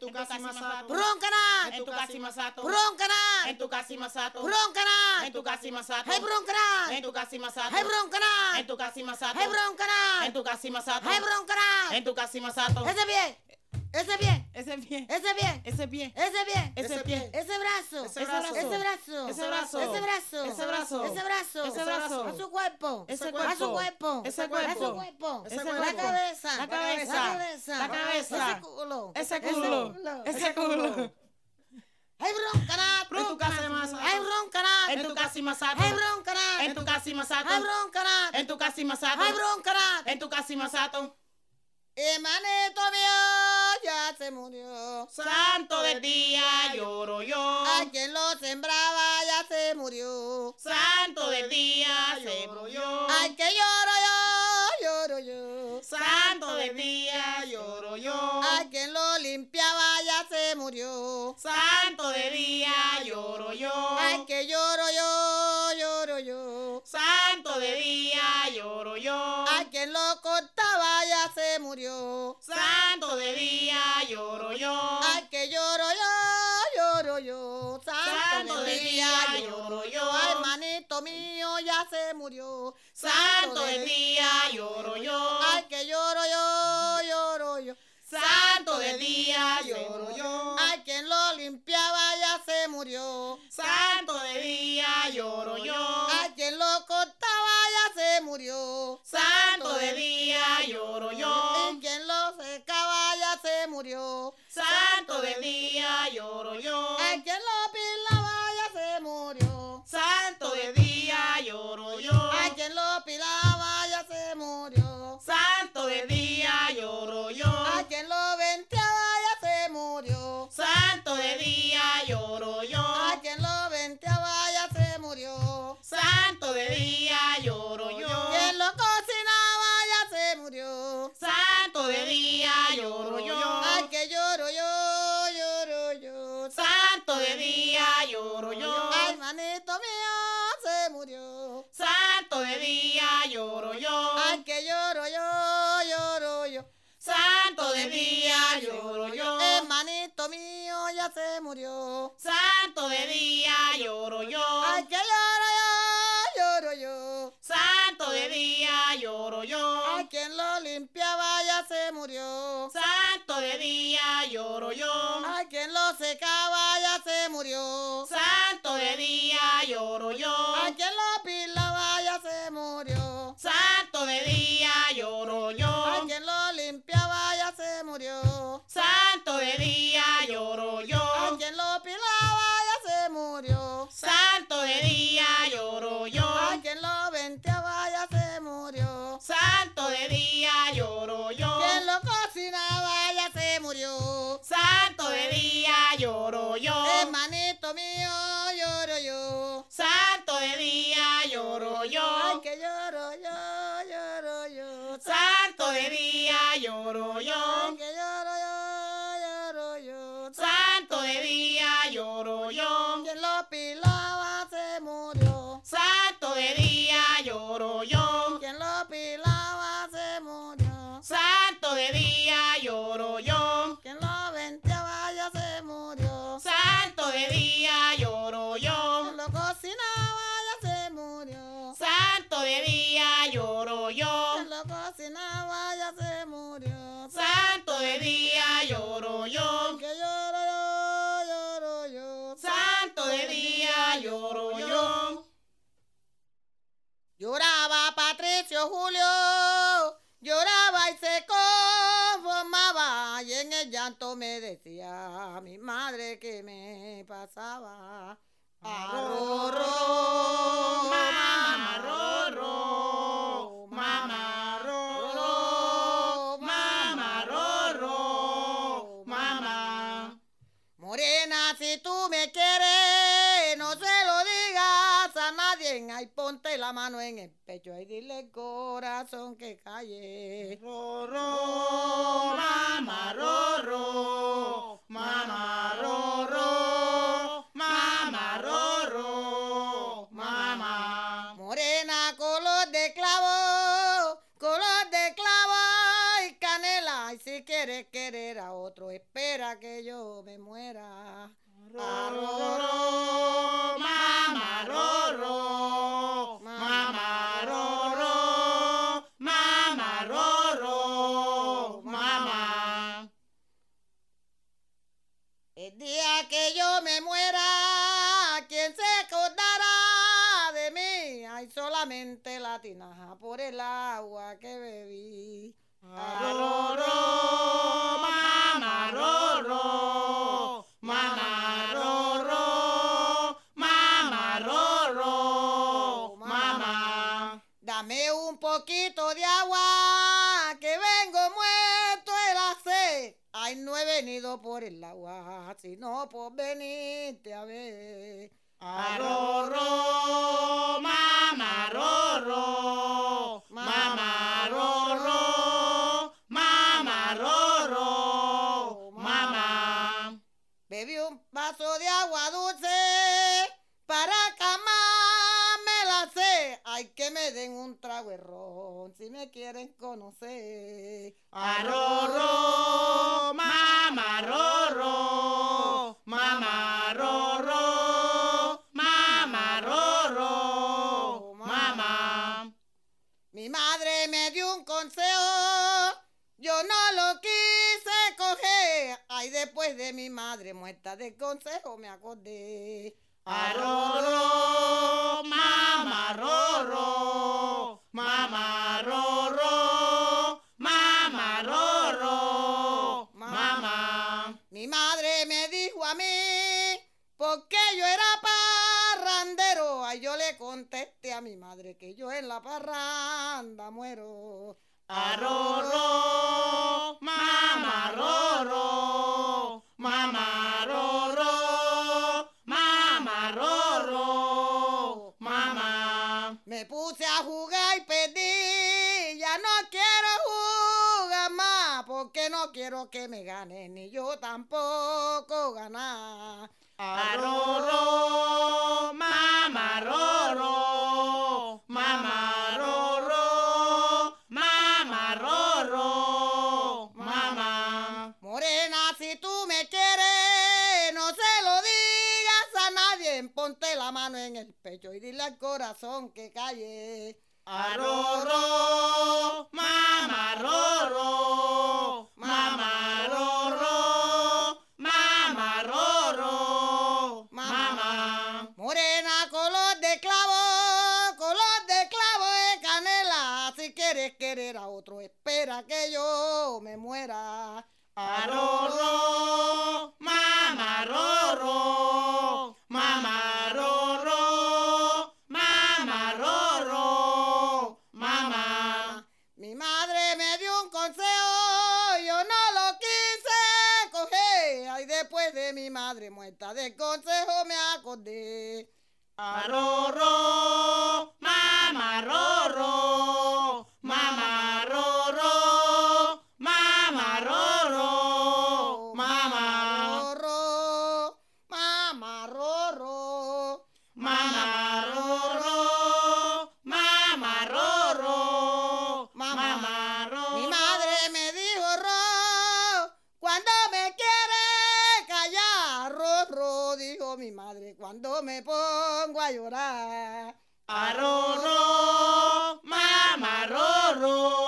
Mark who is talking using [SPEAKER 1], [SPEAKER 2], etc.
[SPEAKER 1] tu casa y masato.
[SPEAKER 2] Broncana.
[SPEAKER 1] En tu casa y masato.
[SPEAKER 2] Broncana.
[SPEAKER 1] En tu casa y masato.
[SPEAKER 2] Broncana.
[SPEAKER 1] En tu casa y masato.
[SPEAKER 2] Hey, broncana.
[SPEAKER 1] En tu casa y masato.
[SPEAKER 2] Hey, broncana.
[SPEAKER 1] En tu casa y masato.
[SPEAKER 2] Hey, broncana.
[SPEAKER 1] En tu casa y masato.
[SPEAKER 2] Hey, broncana.
[SPEAKER 1] En tu casa y masato.
[SPEAKER 2] Ese bien. Ese bien.
[SPEAKER 1] Ese pie.
[SPEAKER 2] Ese bien.
[SPEAKER 1] Ese pie.
[SPEAKER 2] Ese bien.
[SPEAKER 1] Ese pie.
[SPEAKER 2] Ese brazo.
[SPEAKER 1] Ese brazo.
[SPEAKER 2] Ese brazo.
[SPEAKER 1] Ese brazo.
[SPEAKER 2] Ese brazo.
[SPEAKER 1] Ese brazo.
[SPEAKER 2] Ese brazo.
[SPEAKER 1] Ese brazo.
[SPEAKER 2] A su cuerpo.
[SPEAKER 1] Ese
[SPEAKER 2] A su
[SPEAKER 1] cuerpo.
[SPEAKER 2] cuerpo.
[SPEAKER 1] Ese
[SPEAKER 2] A su
[SPEAKER 1] cuerpo.
[SPEAKER 2] cuerpo.
[SPEAKER 1] Ese
[SPEAKER 2] La
[SPEAKER 1] cuerpo.
[SPEAKER 2] cabeza.
[SPEAKER 1] La cabeza.
[SPEAKER 2] La cabeza.
[SPEAKER 1] La cabeza.
[SPEAKER 2] Ese culo.
[SPEAKER 1] Ese culo. Ese culo.
[SPEAKER 2] Hey, broncana.
[SPEAKER 1] En tu casa y masato.
[SPEAKER 2] Hey, broncana.
[SPEAKER 1] En tu casa y masato.
[SPEAKER 2] Hey, broncana.
[SPEAKER 1] En tu casa y masato.
[SPEAKER 2] Hey, broncana.
[SPEAKER 1] En tu casa y masato.
[SPEAKER 2] Hey, broncana.
[SPEAKER 1] En tu casa y masato.
[SPEAKER 2] Hermanito mío ya se murió.
[SPEAKER 1] Santo del día lloro yo.
[SPEAKER 2] A quien lo sembraba ya se murió.
[SPEAKER 1] Santo del día lloro yo.
[SPEAKER 2] Ay, que lloro yo, lloro yo.
[SPEAKER 1] Santo del día lloro yo.
[SPEAKER 2] A quien lo limpiaba ya se murió.
[SPEAKER 1] Santo del día lloro yo.
[SPEAKER 2] Ay, que lloro yo, lloro yo.
[SPEAKER 1] Santo del día lloro yo.
[SPEAKER 2] A quien lo cortaba ya se murió.
[SPEAKER 1] Santo del día lloro yo.
[SPEAKER 2] Ay, que lloro yo, lloro yo.
[SPEAKER 1] Santo del día lloro yo.
[SPEAKER 2] Ay, hermanito mío ya se murió.
[SPEAKER 1] Santo del día lloro yo.
[SPEAKER 2] Ay, que lloro yo, lloro yo.
[SPEAKER 1] Santo del día lloro yo.
[SPEAKER 2] Ay, quien lo limpiaba ya se murió.
[SPEAKER 1] Santo del día lloro yo.
[SPEAKER 2] Ay, quien lo cortaba ya se murió.
[SPEAKER 1] Santo del día lloro yo.
[SPEAKER 2] Y quien lo secaba ya se murió.
[SPEAKER 1] Santo del día lloro yo.
[SPEAKER 2] Ay, quien lo pilaba ya se murió.
[SPEAKER 1] Santo del día lloro yo.
[SPEAKER 2] Ay, quien lo pilaba ya se murió.
[SPEAKER 1] Santo del día lloro yo.
[SPEAKER 2] Ay, quien lo venteaba ya se murió.
[SPEAKER 1] Santo del día lloro yo.
[SPEAKER 2] Ay, quien lo venteaba ya se murió.
[SPEAKER 1] Santo del día lloro yo.
[SPEAKER 2] Quien lo cocinaba ya se murió.
[SPEAKER 1] Santo del día lloro yo.
[SPEAKER 2] Ay, que lloro yo, lloro yo.
[SPEAKER 1] Santo del día lloro yo.
[SPEAKER 2] Ay, manito mío se murió.
[SPEAKER 1] Santo del día lloro yo.
[SPEAKER 2] Ay, que lloro yo, lloro yo.
[SPEAKER 1] Santo del día lloro yo.
[SPEAKER 2] Hermanito mío ya se murió.
[SPEAKER 1] Santo del día lloro yo.
[SPEAKER 2] Ay, que lloro yo, lloro yo.
[SPEAKER 1] Santo del día lloro yo.
[SPEAKER 2] Ay, quien lo limpiaba ya se murió.
[SPEAKER 1] Santo del día lloro yo.
[SPEAKER 2] Ay, quien lo secaba ya se murió.
[SPEAKER 1] Santo del día lloro yo.
[SPEAKER 2] Ay, quien lo pilaba ya se murió.
[SPEAKER 1] Santo del día lloro yo.
[SPEAKER 2] Ay, quien lo limpiaba ya se murió.
[SPEAKER 1] Santo del día lloro
[SPEAKER 2] Ay,
[SPEAKER 1] yo.
[SPEAKER 2] quien lo pilaba ya se murió.
[SPEAKER 1] Santo del día lloro yo.
[SPEAKER 2] Ay, quien lo venteaba ya se murió.
[SPEAKER 1] Santo del día lloro yo.
[SPEAKER 2] Quien lo cocinaba ya se murió.
[SPEAKER 1] Santo del día lloro yo.
[SPEAKER 2] Hermanito mío lloro yo.
[SPEAKER 1] Santo del día lloro
[SPEAKER 2] Ay,
[SPEAKER 1] yo.
[SPEAKER 2] que lloro yo, lloro yo.
[SPEAKER 1] Santo del día lloro
[SPEAKER 2] Ay,
[SPEAKER 1] yo.
[SPEAKER 2] que lloro yo, lloro yo.
[SPEAKER 1] Santo del día lloro yo.
[SPEAKER 2] Quien lo pilaba se murió.
[SPEAKER 1] Santo del día lloro yo.
[SPEAKER 2] Quien lo pilaba se murió.
[SPEAKER 1] Santo del día lloro yo.
[SPEAKER 2] Quien lo venteaba ya se murió.
[SPEAKER 1] Santo del día lloro yo.
[SPEAKER 2] Quien lo cocinaba ya se murió.
[SPEAKER 1] Santo del día lloro yo.
[SPEAKER 2] Quien lo cocinaba ya se murió.
[SPEAKER 1] Santo del día lloro yo.
[SPEAKER 2] Que lloro yo, lloro yo.
[SPEAKER 1] Santo del día lloro yo.
[SPEAKER 2] Lloraba Patricio Julio, lloraba y se conformaba, y en el llanto me decía mi madre que me pasaba. Arroró,
[SPEAKER 1] Mamá rorro, mamá rorro, mamá rorro, mamá.
[SPEAKER 2] Morena, si tú me quieres, no se lo digas a nadie. Ay, ponte la mano en el pecho y dile corazón que calle.
[SPEAKER 1] Rorro, mamá rorro, mamá rorro, mamá rorro, mamá.
[SPEAKER 2] Morena, color de clavo y canela. Y si quieres querer quiera otro, espera que yo me muera.
[SPEAKER 1] Arroró, mamá, roró, mamá, roró, mamá, roró, mamá.
[SPEAKER 2] El día que yo me muera, ¿quién se acordará de mí? Hay solamente la tinaja por el agua que bebí.
[SPEAKER 1] Arroró, mamá, roró, mamá, roró, mamá, roró, mamá.
[SPEAKER 2] Dame un poquito de agua, que vengo muerto de la sed. Ay, no he venido por el agua, sino por venirte a ver.
[SPEAKER 1] Arroró, mamá, roró, mamá, roró, mamá, roró, mamá.
[SPEAKER 2] Bebí un vaso de agua dulce para calmarme la sed. Ay, que me den un trago de ron si me quieren conocer.
[SPEAKER 1] Arroró, mamá, roró, mamá, roró, mamá, roró, mamá.
[SPEAKER 2] Mi madre me dio un consejo, yo no lo quise coger. Ay, después de mi madre muerta del consejo me acordé.
[SPEAKER 1] Arroró, mamá, roró, mamá, roró, mamá, roró, mamá.
[SPEAKER 2] Mi madre me dijo a mí, porque yo era parrandero. Ay, yo le contesté a mi madre que yo en la parranda muero.
[SPEAKER 1] Arroró, mamá, roró, mamá, roró, mamá, roró, mamá.
[SPEAKER 2] Me puse a jugar y perdí, ya no quiero jugar más, porque no quiero que me ganen, ni yo tampoco ganar.
[SPEAKER 1] Arroró, mamá, roró, mamá, roró, mamá, roró, mamá.
[SPEAKER 2] Morena, si tú me quieres, no se lo digas a nadie, ponte la mano en el pecho y dile al corazón que calle.
[SPEAKER 1] Arroró, mamá, roró, mamá, roró, mamá, roró, mamá.
[SPEAKER 2] Morena, color de clavo de canela. Si quieres querer a otro, espera que yo me muera.
[SPEAKER 1] Arroró, mamá, roró, mamá, roró, mamá, roró, mamá.
[SPEAKER 2] Mi madre me dio un consejo, yo no lo quise coger. Ay, después de mi madre muerta del consejo me acordé.
[SPEAKER 1] Arroró, mamá, roró, mamá, roró, mamá, roró, mamá.
[SPEAKER 2] Rorró, mamá, rorró.
[SPEAKER 1] Mamá, roró, mamá, roró, mamá, roró.
[SPEAKER 2] Mi madre me dijo, Ro, cuando me quiere callar, Ro, dijo mi madre, cuando me pongo a llorar.
[SPEAKER 1] Arroró, mamá, roró.